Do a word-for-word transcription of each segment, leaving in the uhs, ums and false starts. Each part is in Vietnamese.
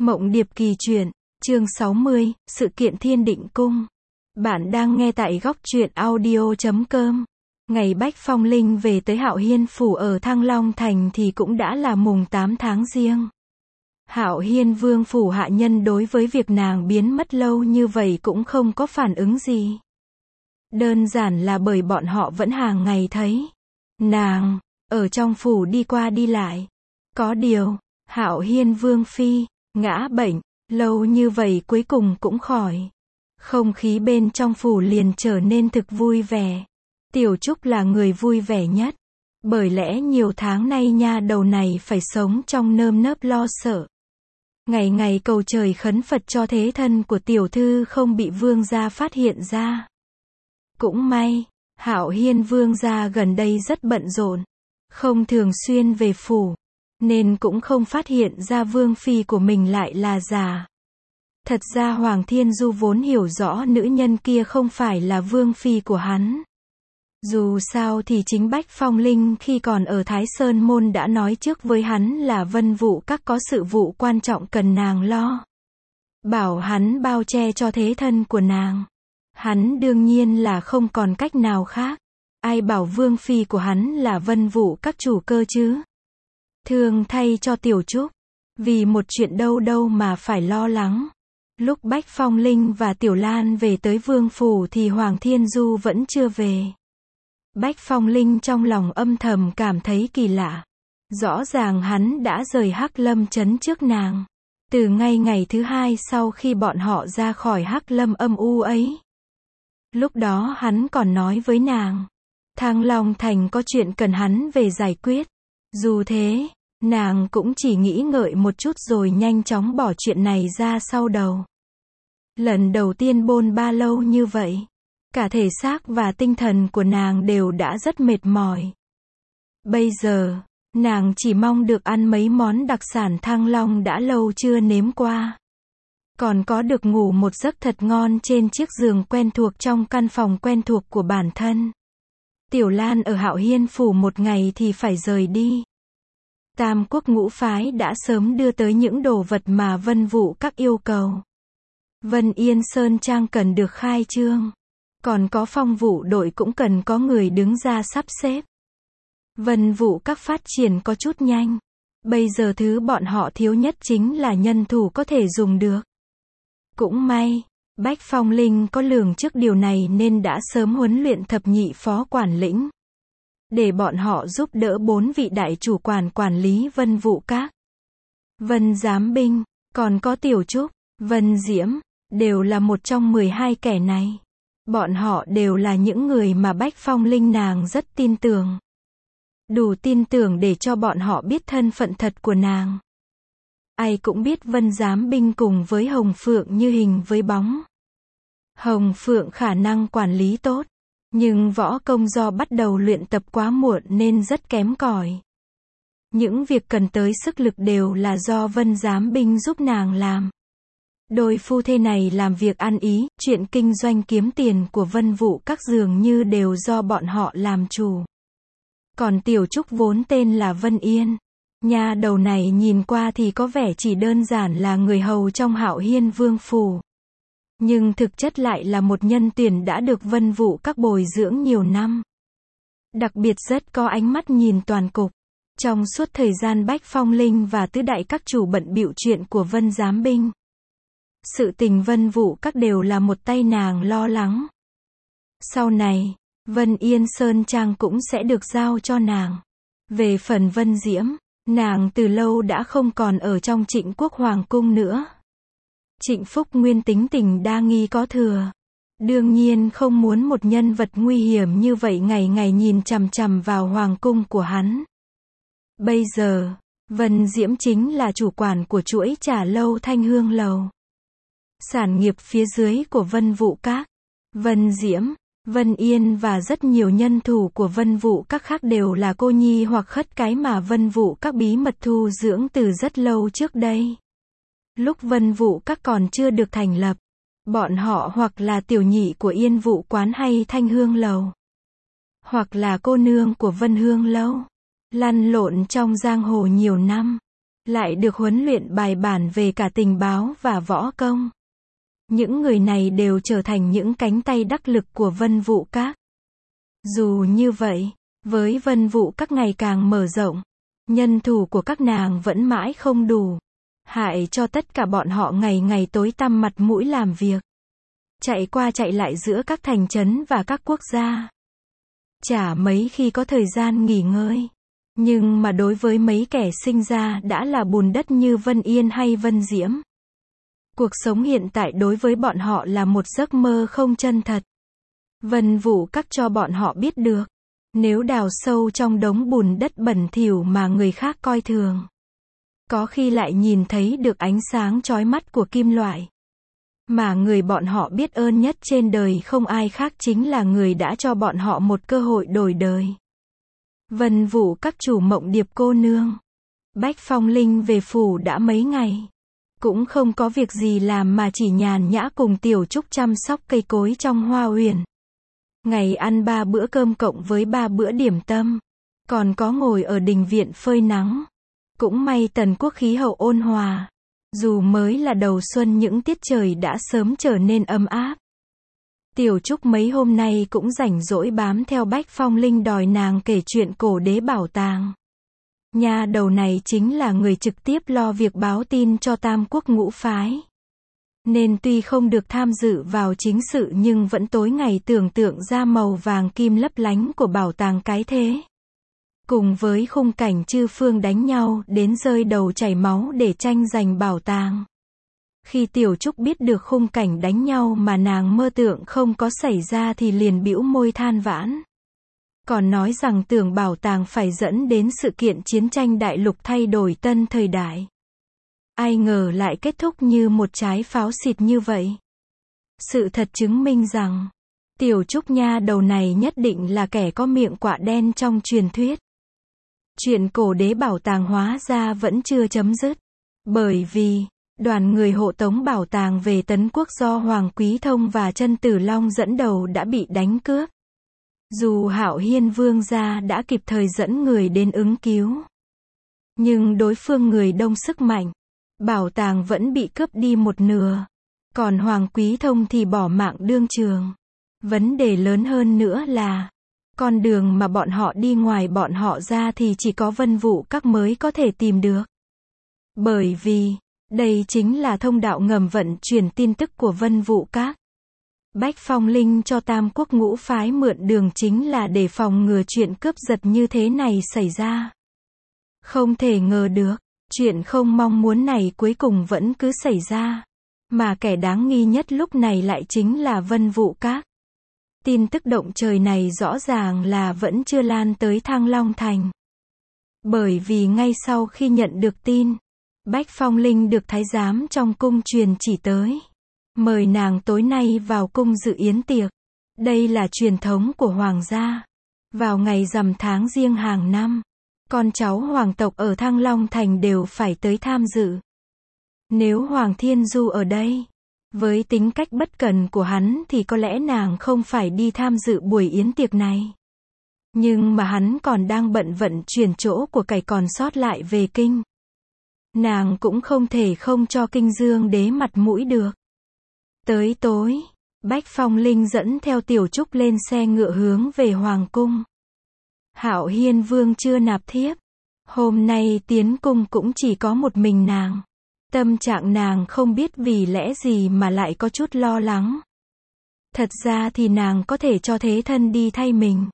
Mộng Điệp Kỳ Truyện, chương sáu mươi, Sự kiện Thiên Định Cung. Bạn đang nghe tại góc truyện audio chấm com. Ngày Bách Phong Linh về tới Hạo Hiên Phủ ở Thăng Long Thành thì cũng đã là mùng tám tháng Giêng. Hạo Hiên Vương Phủ hạ nhân đối với việc nàng biến mất lâu như vậy cũng không có phản ứng gì. Đơn giản là bởi bọn họ vẫn hàng ngày thấy nàng ở trong phủ đi qua đi lại. Có điều, Hạo Hiên Vương Phi ngã bệnh, lâu như vậy cuối cùng cũng khỏi. Không khí bên trong phủ liền trở nên thực vui vẻ. Tiểu Trúc là người vui vẻ nhất. Bởi lẽ nhiều tháng nay nha đầu này phải sống trong nơm nớp lo sợ. Ngày ngày cầu trời khấn Phật cho thế thân của tiểu thư không bị vương gia phát hiện ra. Cũng may, Hạo Hiên Vương gia gần đây rất bận rộn, không thường xuyên về phủ, nên cũng không phát hiện ra vương phi của mình lại là già. Thật ra Hoàng Thiên Du vốn hiểu rõ nữ nhân kia không phải là vương phi của hắn. Dù sao thì chính Bách Phong Linh khi còn ở Thái Sơn Môn đã nói trước với hắn là Vân Vũ Các có sự vụ quan trọng cần nàng lo. Bảo hắn bao che cho thế thân của nàng. Hắn đương nhiên là không còn cách nào khác. Ai bảo vương phi của hắn là Vân Vũ Các chủ cơ chứ? Thương thay cho Tiểu Trúc. Vì một chuyện đâu đâu mà phải lo lắng. Lúc Bách Phong Linh và Tiểu Lan về tới vương phủ thì Hoàng Thiên Du vẫn chưa về. Bách Phong Linh trong lòng âm thầm cảm thấy kỳ lạ. Rõ ràng hắn đã rời Hắc Lâm trấn trước nàng. Từ ngay ngày thứ hai sau khi bọn họ ra khỏi Hắc Lâm âm u ấy. Lúc đó hắn còn nói với nàng. Thăng Long Thành có chuyện cần hắn về giải quyết. Dù thế, nàng cũng chỉ nghĩ ngợi một chút rồi nhanh chóng bỏ chuyện này ra sau đầu. Lần đầu tiên bôn ba lâu như vậy. Cả thể xác và tinh thần của nàng đều đã rất mệt mỏi. Bây giờ, nàng chỉ mong được ăn mấy món đặc sản Thăng Long đã lâu chưa nếm qua. Còn có được ngủ một giấc thật ngon trên chiếc giường quen thuộc trong căn phòng quen thuộc của bản thân. Tiểu Lan ở Hạo Hiên Phủ một ngày thì phải rời đi. Tam Quốc Ngũ Phái đã sớm đưa tới những đồ vật mà Vân Vũ Các yêu cầu. Vân Yên Sơn Trang cần được khai trương. Còn có Phong Vũ đội cũng cần có người đứng ra sắp xếp. Vân Vũ Các phát triển có chút nhanh. Bây giờ thứ bọn họ thiếu nhất chính là nhân thủ có thể dùng được. Cũng may, Bách Phong Linh có lường trước điều này nên đã sớm huấn luyện thập nhị phó quản lĩnh. Để bọn họ giúp đỡ bốn vị đại chủ quản quản lý Vân Vũ Các. Vân Giám Binh, còn có Tiểu Trúc, Vân Diễm, đều là một trong mười hai kẻ này. Bọn họ đều là những người mà Bách Phong Linh nàng rất tin tưởng. Đủ tin tưởng để cho bọn họ biết thân phận thật của nàng. Ai cũng biết Vân Giám Binh cùng với Hồng Phượng như hình với bóng. Hồng Phượng khả năng quản lý tốt, nhưng võ công do bắt đầu luyện tập quá muộn nên rất kém cỏi. Những việc cần tới sức lực đều là do Vân Giám Binh giúp nàng làm. Đôi phu thê này làm việc ăn ý, chuyện kinh doanh kiếm tiền của Vân Vũ Các dường như đều do bọn họ làm chủ. Còn Tiểu Trúc vốn tên là Vân Yên. Nha đầu này nhìn qua thì có vẻ chỉ đơn giản là người hầu trong Hạo Hiên Vương Phủ. Nhưng thực chất lại là một nhân tuyển đã được Vân Vũ Các bồi dưỡng nhiều năm. Đặc biệt rất có ánh mắt nhìn toàn cục. Trong suốt thời gian Bách Phong Linh và tứ đại các chủ bận bịu chuyện của Vân Giám Binh. Sự tình Vân Vũ Các đều là một tay nàng lo lắng. Sau này, Vân Yên Sơn Trang cũng sẽ được giao cho nàng. Về phần Vân Diễm, nàng từ lâu đã không còn ở trong Trịnh Quốc Hoàng Cung nữa. Trịnh Phúc Nguyên tính tình đa nghi có thừa. Đương nhiên không muốn một nhân vật nguy hiểm như vậy ngày ngày nhìn chằm chằm vào Hoàng Cung của hắn. Bây giờ, Vân Diễm chính là chủ quản của chuỗi trà lâu Thanh Hương Lầu. Sản nghiệp phía dưới của Vân Vũ Các. Vân Diễm, Vân Yên và rất nhiều nhân thủ của Vân Vũ Các khác đều là cô nhi hoặc khất cái mà Vân Vũ Các bí mật thu dưỡng từ rất lâu trước đây. Lúc Vân Vũ Các còn chưa được thành lập, bọn họ hoặc là tiểu nhị của Yên Vũ Quán hay Thanh Hương Lầu, hoặc là cô nương của Vân Hương Lâu, lăn lộn trong giang hồ nhiều năm. lại được huấn luyện bài bản về cả tình báo và võ công. Những người này đều trở thành những cánh tay đắc lực của Vân Vũ Các. Dù như vậy, với Vân Vũ Các ngày càng mở rộng, nhân thủ của các nàng vẫn mãi không đủ, hại cho tất cả bọn họ ngày ngày tối tăm mặt mũi làm việc, chạy qua chạy lại giữa các thành trấn và các quốc gia. Chả mấy khi có thời gian nghỉ ngơi. Nhưng mà đối với mấy kẻ sinh ra đã là bùn đất như Vân Yên hay Vân Diễm, cuộc sống hiện tại đối với bọn họ là một giấc mơ không chân thật. Vân Vũ Các cho bọn họ biết được, nếu đào sâu trong đống bùn đất bẩn thỉu mà người khác coi thường, có khi lại nhìn thấy được ánh sáng chói mắt của kim loại. Mà người bọn họ biết ơn nhất trên đời không ai khác chính là người đã cho bọn họ một cơ hội đổi đời. Vân Vũ Các chủ Mộng Điệp cô nương. Bách Phong Linh về phủ đã mấy ngày, cũng không có việc gì làm mà chỉ nhàn nhã cùng Tiểu Trúc chăm sóc cây cối trong hoa uyển. Ngày ăn ba bữa cơm cộng với ba bữa điểm tâm, còn có ngồi ở đình viện phơi nắng. Cũng may Tần Quốc khí hậu ôn hòa, dù mới là đầu xuân những tiết trời đã sớm trở nên ấm áp. Tiểu Trúc mấy hôm nay cũng rảnh rỗi bám theo Bách Phong Linh đòi nàng kể chuyện cổ đế bảo tàng. Nha đầu này chính là người trực tiếp lo việc báo tin cho Tam Quốc ngũ phái. Nên tuy không được tham dự vào chính sự nhưng vẫn tối ngày tưởng tượng ra màu vàng kim lấp lánh của bảo tàng cái thế. Cùng với khung cảnh chư phương đánh nhau đến rơi đầu chảy máu để tranh giành bảo tàng. Khi Tiểu Trúc biết được khung cảnh đánh nhau mà nàng mơ tưởng không có xảy ra thì liền bĩu môi than vãn. Còn nói rằng tưởng bảo tàng phải dẫn đến sự kiện chiến tranh đại lục thay đổi tân thời đại. Ai ngờ lại kết thúc như một trái pháo xịt như vậy. Sự thật chứng minh rằng, Tiểu Trúc nha đầu này nhất định là kẻ có miệng quạ đen trong truyền thuyết. Chuyện cổ đế bảo tàng hóa ra vẫn chưa chấm dứt. Bởi vì, đoàn người hộ tống bảo tàng về Tấn Quốc do Hoàng Quý Thông và Chân Tử Long dẫn đầu đã bị đánh cướp. Dù Hạo Hiên Vương gia đã kịp thời dẫn người đến ứng cứu, nhưng đối phương người đông sức mạnh, bảo tàng vẫn bị cướp đi một nửa. Còn Hoàng Quý Thông thì bỏ mạng đương trường. Vấn đề lớn hơn nữa là, con đường mà bọn họ đi ngoài bọn họ ra thì chỉ có Vân Vũ Các mới có thể tìm được. Bởi vì, đây chính là thông đạo ngầm vận chuyển tin tức của Vân Vũ Các. Bách Phong Linh cho Tam Quốc ngũ phái mượn đường chính là để phòng ngừa chuyện cướp giật như thế này xảy ra. Không thể ngờ được, chuyện không mong muốn này cuối cùng vẫn cứ xảy ra. Mà kẻ đáng nghi nhất lúc này lại chính là Vân Vũ Các. Tin tức động trời này rõ ràng là vẫn chưa lan tới Thăng Long Thành. Bởi vì ngay sau khi nhận được tin, Bách Phong Linh được thái giám trong cung truyền chỉ tới. Mời nàng tối nay vào cung dự yến tiệc. Đây là truyền thống của hoàng gia. Vào ngày rằm tháng giêng hàng năm, con cháu hoàng tộc ở Thăng Long Thành đều phải tới tham dự. Nếu Hoàng Thiên Du ở đây, với tính cách bất cần của hắn thì có lẽ nàng không phải đi tham dự buổi yến tiệc này. Nhưng mà hắn còn đang bận vận chuyển chỗ của cải còn sót lại về kinh. Nàng cũng không thể không cho Kinh Dương Đế mặt mũi được. Tới tối, Bách Phong Linh dẫn theo Tiểu Trúc lên xe ngựa hướng về Hoàng Cung. Hạo Hiên Vương chưa nạp thiếp. Hôm nay tiến cung cũng chỉ có một mình nàng. Tâm trạng nàng không biết vì lẽ gì mà lại có chút lo lắng. Thật ra thì nàng có thể cho thế thân đi thay mình.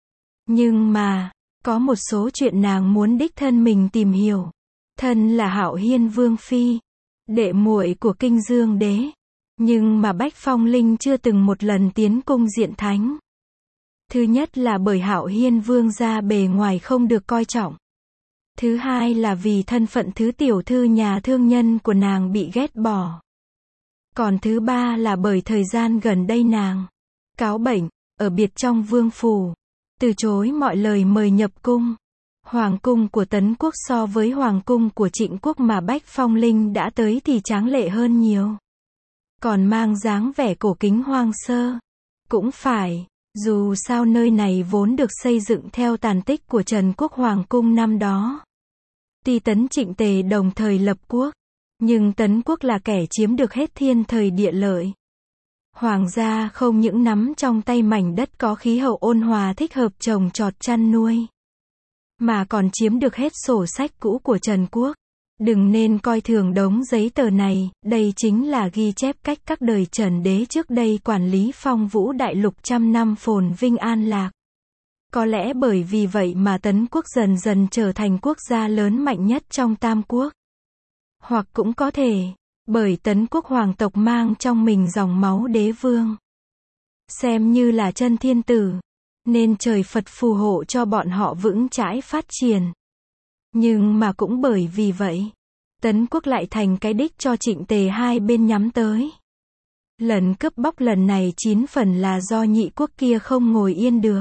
Nhưng mà, có một số chuyện nàng muốn đích thân mình tìm hiểu. Thân là Hạo Hiên Vương Phi, đệ muội của Kinh Dương Đế. Nhưng mà Bách Phong Linh chưa từng một lần tiến cung diện thánh. Thứ nhất là bởi Hạo Hiên Vương gia bề ngoài không được coi trọng. Thứ hai là vì thân phận thứ tiểu thư nhà thương nhân của nàng bị ghét bỏ. Còn thứ ba là bởi thời gian gần đây nàng cáo bệnh, ở biệt trong vương phủ, từ chối mọi lời mời nhập cung. Hoàng cung của Tấn Quốc so với Hoàng cung của Trịnh Quốc mà Bách Phong Linh đã tới thì tráng lệ hơn nhiều. Còn mang dáng vẻ cổ kính hoang sơ. Cũng phải, dù sao nơi này vốn được xây dựng theo tàn tích của Trần Quốc Hoàng cung năm đó. Tuy Tấn Trịnh Tề đồng thời lập quốc, nhưng Tấn quốc là kẻ chiếm được hết thiên thời địa lợi. Hoàng gia không những nắm trong tay mảnh đất có khí hậu ôn hòa thích hợp trồng trọt chăn nuôi, mà còn chiếm được hết sổ sách cũ của Trần quốc. Đừng nên coi thường đống giấy tờ này, đây chính là ghi chép cách các đời Trần đế trước đây quản lý Phong Vũ đại lục trăm năm phồn vinh an lạc. Có lẽ bởi vì vậy mà Tấn quốc dần dần trở thành quốc gia lớn mạnh nhất trong Tam quốc. Hoặc cũng có thể, bởi Tấn quốc hoàng tộc mang trong mình dòng máu đế vương. Xem như là chân thiên tử, nên trời Phật phù hộ cho bọn họ vững chãi phát triển. Nhưng mà cũng bởi vì vậy, Tấn quốc lại thành cái đích cho Trịnh Tề hai bên nhắm tới. Lần cướp bóc lần này chín phần là do nhị quốc kia không ngồi yên được,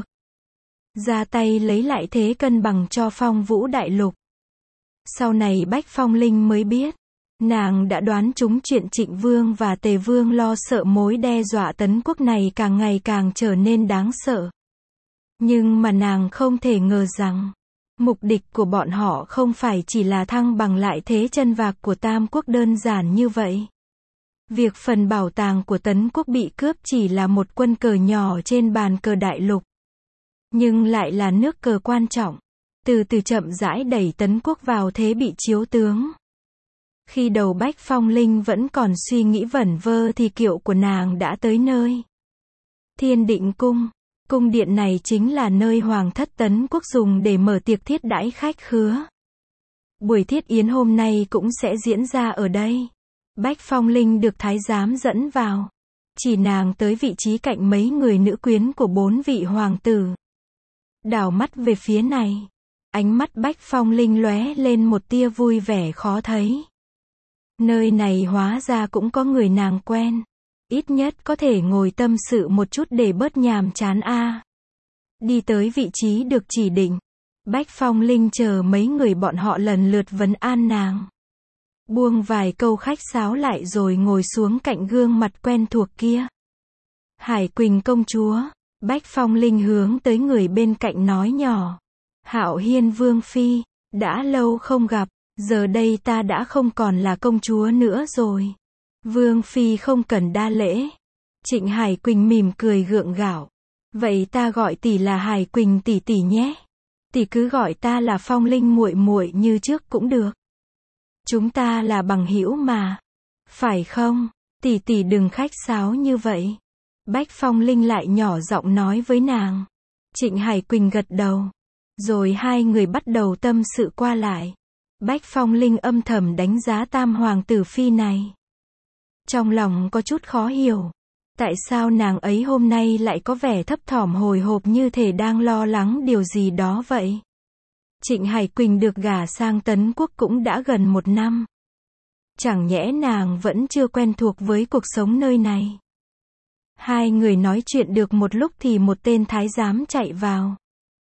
ra tay lấy lại thế cân bằng cho Phong Vũ đại lục. Sau này Bách Phong Linh mới biết, nàng đã đoán trúng chuyện Trịnh Vương và Tề Vương lo sợ mối đe dọa Tấn quốc này càng ngày càng trở nên đáng sợ. Nhưng mà nàng không thể ngờ rằng, mục đích của bọn họ không phải chỉ là thăng bằng lại thế chân vạc của Tam quốc đơn giản như vậy. Việc phần bảo tàng của Tấn quốc bị cướp chỉ là một quân cờ nhỏ trên bàn cờ đại lục, nhưng lại là nước cờ quan trọng, từ từ chậm rãi đẩy Tấn quốc vào thế bị chiếu tướng. Khi đầu Bách Phong Linh vẫn còn suy nghĩ vẩn vơ thì kiệu của nàng đã tới nơi Thiên Định Cung. Cung điện này chính là nơi Hoàng thất Tấn quốc dùng để mở tiệc thiết đãi khách khứa. Buổi thiết yến hôm nay cũng sẽ diễn ra ở đây. Bách Phong Linh được thái giám dẫn vào, chỉ nàng tới vị trí cạnh mấy người nữ quyến của bốn vị hoàng tử. Đảo mắt về phía này, ánh mắt Bách Phong Linh lóe lên một tia vui vẻ khó thấy. Nơi này hóa ra cũng có người nàng quen. Ít nhất có thể ngồi tâm sự một chút để bớt nhàm chán a. À. Đi tới vị trí được chỉ định, Bách Phong Linh chờ mấy người bọn họ lần lượt vấn an nàng. Buông vài câu khách sáo lại rồi ngồi xuống cạnh gương mặt quen thuộc kia. Hải Quỳnh công chúa, Bách Phong Linh hướng tới người bên cạnh nói nhỏ. Hạo Hiên Vương Phi, đã lâu không gặp, giờ đây ta đã không còn là công chúa nữa rồi. Vương Phi không cần đa lễ. Trịnh Hải Quỳnh mỉm cười gượng gạo. Vậy ta gọi tỷ là Hải Quỳnh tỷ tỷ nhé. Tỷ cứ gọi ta là Phong Linh muội muội như trước cũng được. Chúng ta là bằng hữu mà. Phải không? Tỷ tỷ đừng khách sáo như vậy. Bách Phong Linh lại nhỏ giọng nói với nàng. Trịnh Hải Quỳnh gật đầu. Rồi hai người bắt đầu tâm sự qua lại. Bách Phong Linh âm thầm đánh giá tam hoàng tử phi này. Trong lòng có chút khó hiểu. Tại sao nàng ấy hôm nay lại có vẻ thấp thỏm hồi hộp như thể đang lo lắng điều gì đó vậy? Trịnh Hải Quỳnh được gả sang Tấn quốc cũng đã gần một năm. Chẳng nhẽ nàng vẫn chưa quen thuộc với cuộc sống nơi này? Hai người nói chuyện được một lúc thì một tên thái giám chạy vào.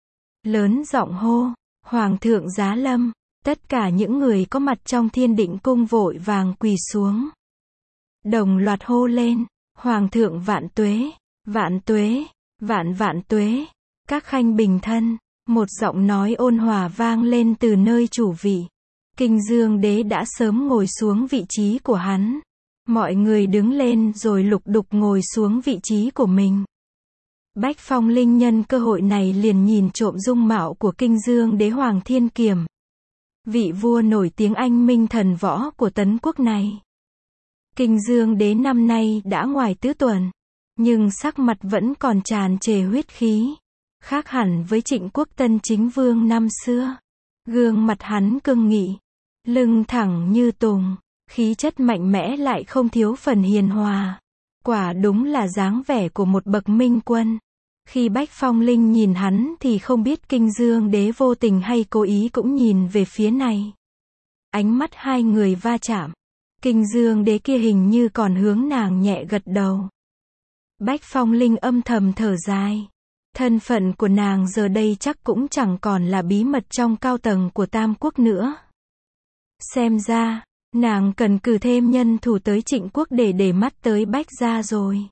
Lớn giọng hô, Hoàng thượng giá lâm. Tất cả những người có mặt trong Thiên Định cung vội vàng quỳ xuống. Đồng loạt hô lên, Hoàng thượng vạn tuế, vạn tuế, vạn vạn tuế, các khanh bình thân. Một giọng nói ôn hòa vang lên từ nơi chủ vị. Kinh Dương đế đã sớm ngồi xuống vị trí của hắn. Mọi người đứng lên rồi lục đục ngồi xuống vị trí của mình. Bách Phong Linh nhân cơ hội này liền nhìn trộm dung mạo của Kinh Dương đế Hoàng Thiên Kiềm, vị vua nổi tiếng anh minh thần võ của Tấn quốc này. Kinh Dương đế năm nay đã ngoài tứ tuần, nhưng sắc mặt vẫn còn tràn trề huyết khí, khác hẳn với Trịnh quốc tân chính vương năm xưa. Gương mặt hắn cương nghị, lưng thẳng như tùng, khí chất mạnh mẽ lại không thiếu phần hiền hòa. Quả đúng là dáng vẻ của một bậc minh quân. Khi Bách Phong Linh nhìn hắn thì không biết Kinh Dương đế vô tình hay cố ý cũng nhìn về phía này. Ánh mắt hai người va chạm. Kinh Dương đế kia hình như còn hướng nàng nhẹ gật đầu. Bách Phong Linh âm thầm thở dài. Thân phận của nàng giờ đây chắc cũng chẳng còn là bí mật trong cao tầng của Tam quốc nữa. Xem ra, nàng cần cử thêm nhân thủ tới Trịnh quốc để để mắt tới Bách gia rồi.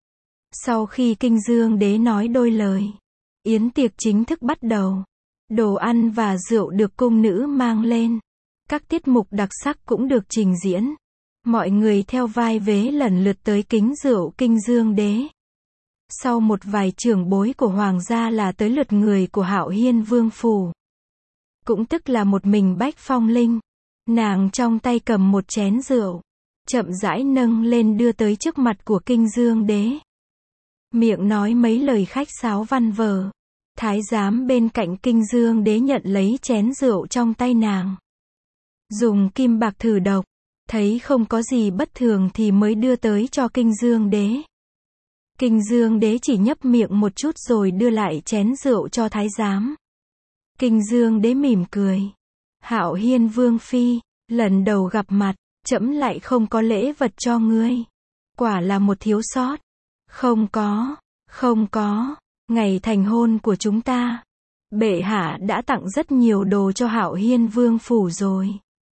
Sau khi Kinh Dương đế nói đôi lời, yến tiệc chính thức bắt đầu. Đồ ăn và rượu được cung nữ mang lên. Các tiết mục đặc sắc cũng được trình diễn. Mọi người theo vai vế lần lượt tới kính rượu kinh Dương Đế. Sau một vài trưởng bối của hoàng gia là tới lượt người của Hạo Hiên Vương phủ. Cũng tức là một mình Bách Phong Linh. Nàng trong tay cầm một chén rượu, chậm rãi nâng lên đưa tới trước mặt của kinh Dương Đế. Miệng nói mấy lời khách sáo văn vở. Thái giám bên cạnh kinh Dương Đế nhận lấy chén rượu trong tay nàng. Dùng kim bạc thử độc, thấy không có gì bất thường thì mới đưa tới cho kinh Dương Đế. Kinh Dương Đế chỉ nhấp miệng một chút rồi đưa lại chén rượu cho thái giám. Kinh Dương Đế mỉm cười. Hạo Hiên Vương phi, lần đầu gặp mặt, trẫm lại không có lễ vật cho ngươi. Quả là một thiếu sót. Không có, không có, ngày thành hôn của chúng ta, bệ hạ đã tặng rất nhiều đồ cho Hạo Hiên Vương phủ rồi.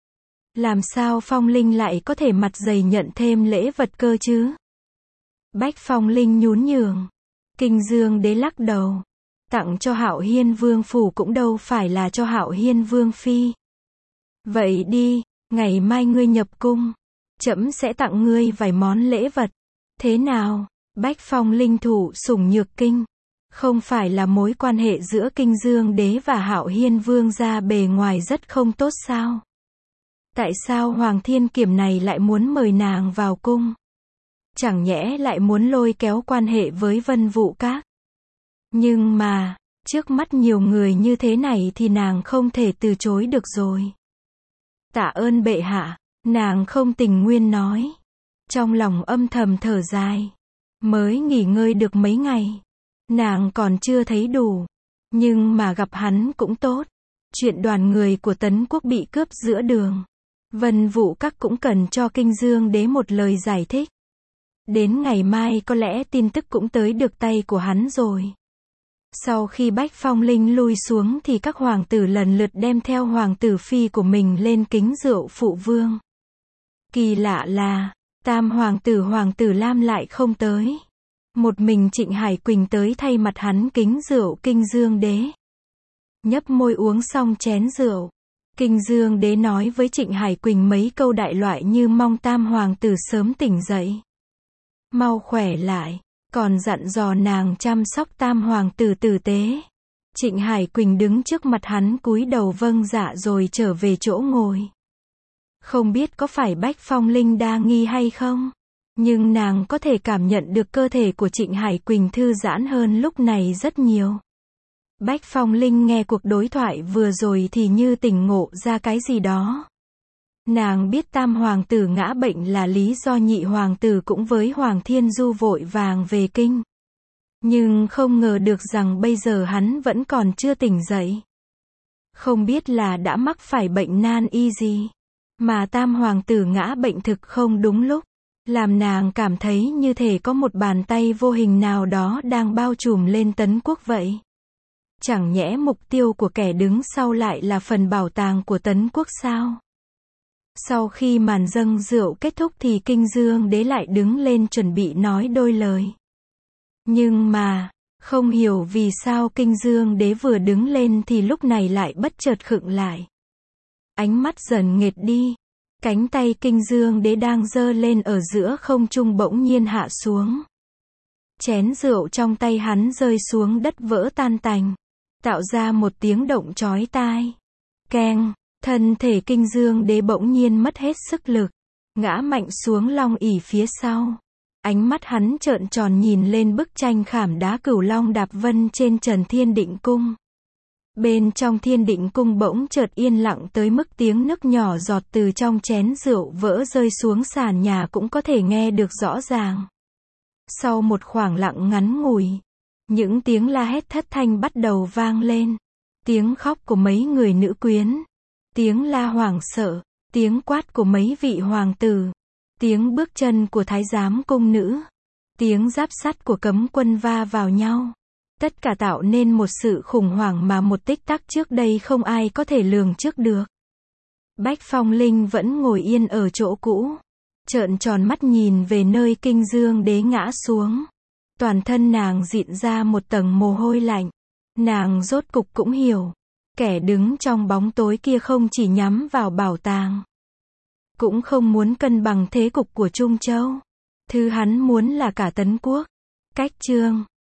Làm sao Phong Linh lại có thể mặt dày nhận thêm lễ vật cơ chứ? Bách Phong Linh nhún nhường. Kinh Dương Đế lắc đầu. Tặng cho Hạo Hiên Vương phủ cũng đâu phải là cho Hạo Hiên Vương phi. Vậy đi, ngày mai ngươi nhập cung, trẫm sẽ tặng ngươi vài món lễ vật. Thế nào? Bách Phong Linh thủ sủng nhược kinh. Không phải là mối quan hệ giữa Kinh Dương Đế và Hạo Hiên Vương gia bề ngoài rất không tốt sao? Tại sao Hoàng Thiên Kiểm này lại muốn mời nàng vào cung? Chẳng nhẽ lại muốn lôi kéo quan hệ với Vân Vũ Các? Nhưng mà, trước mắt nhiều người như thế này thì nàng không thể từ chối được rồi. Tạ ơn bệ hạ, nàng không tình nguyên nói. Trong lòng âm thầm thở dài. Mới nghỉ ngơi được mấy ngày. Nàng còn chưa thấy đủ. Nhưng mà gặp hắn cũng tốt. Chuyện đoàn người của Tấn Quốc bị cướp giữa đường. Vân Vũ Các cũng cần cho Kinh Dương Đế một lời giải thích. Đến ngày mai có lẽ tin tức cũng tới được tay của hắn rồi. Sau khi Bách Phong Linh lui xuống thì các hoàng tử lần lượt đem theo hoàng tử phi của mình lên kính rượu phụ vương. Kỳ lạ là, tam hoàng tử hoàng tử Lam lại không tới. Một mình Trịnh Hải Quỳnh tới thay mặt hắn kính rượu Kinh Dương Đế. Nhấp môi uống xong chén rượu. Kinh Dương Đế nói với Trịnh Hải Quỳnh mấy câu đại loại như mong tam hoàng tử sớm tỉnh dậy. Mau khỏe lại. Còn dặn dò nàng chăm sóc tam hoàng tử tử tế. Trịnh Hải Quỳnh đứng trước mặt hắn cúi đầu vâng dạ rồi trở về chỗ ngồi. Không biết có phải Bách Phong Linh đa nghi hay không? Nhưng nàng có thể cảm nhận được cơ thể của Trịnh Hải Quỳnh thư giãn hơn lúc này rất nhiều. Bách Phong Linh nghe cuộc đối thoại vừa rồi thì như tỉnh ngộ ra cái gì đó. Nàng biết tam hoàng tử ngã bệnh là lý do nhị hoàng tử cũng với Hoàng Thiên Du vội vàng về kinh. Nhưng không ngờ được rằng bây giờ hắn vẫn còn chưa tỉnh dậy. Không biết là đã mắc phải bệnh nan y gì. Mà tam hoàng tử ngã bệnh thực không đúng lúc. Làm nàng cảm thấy như thể có một bàn tay vô hình nào đó đang bao trùm lên Tấn Quốc vậy. Chẳng nhẽ mục tiêu của kẻ đứng sau lại là phần bảo tàng của Tấn Quốc sao? Sau khi màn dâng rượu kết thúc thì Kinh Dương Đế lại đứng lên chuẩn bị nói đôi lời. Nhưng mà, không hiểu vì sao Kinh Dương Đế vừa đứng lên thì lúc này lại bất chợt khựng lại. Ánh mắt dần nghệt đi. Cánh tay Kinh Dương Đế đang giơ lên ở giữa không trung bỗng nhiên hạ xuống. Chén rượu trong tay hắn rơi xuống đất vỡ tan tành, tạo ra một tiếng động chói tai. Keng, thân thể Kinh Dương Đế bỗng nhiên mất hết sức lực, ngã mạnh xuống long ỷ phía sau. Ánh mắt hắn trợn tròn nhìn lên bức tranh khảm đá Cửu Long Đạp Vân trên trần Thiên Định Cung. Bên trong Thiên Định Cung bỗng chợt yên lặng tới mức tiếng nước nhỏ giọt từ trong chén rượu vỡ rơi xuống sàn nhà cũng có thể nghe được rõ ràng. Sau một khoảng lặng ngắn ngủi, những tiếng la hét thất thanh bắt đầu vang lên. Tiếng khóc của mấy người nữ quyến, tiếng la hoảng sợ, tiếng quát của mấy vị hoàng tử, tiếng bước chân của thái giám cung nữ, tiếng giáp sắt của cấm quân va vào nhau. Tất cả tạo nên một sự khủng hoảng mà một tích tắc trước đây không ai có thể lường trước được. Bách Phong Linh vẫn ngồi yên ở chỗ cũ, trợn tròn mắt nhìn về nơi Kinh Dương Đế ngã xuống. Toàn thân nàng dịn ra một tầng mồ hôi lạnh. Nàng rốt cục cũng hiểu. Kẻ đứng trong bóng tối kia không chỉ nhắm vào bảo tàng, cũng không muốn cân bằng thế cục của Trung Châu. Thứ hắn muốn là cả Tấn Quốc. Cách chương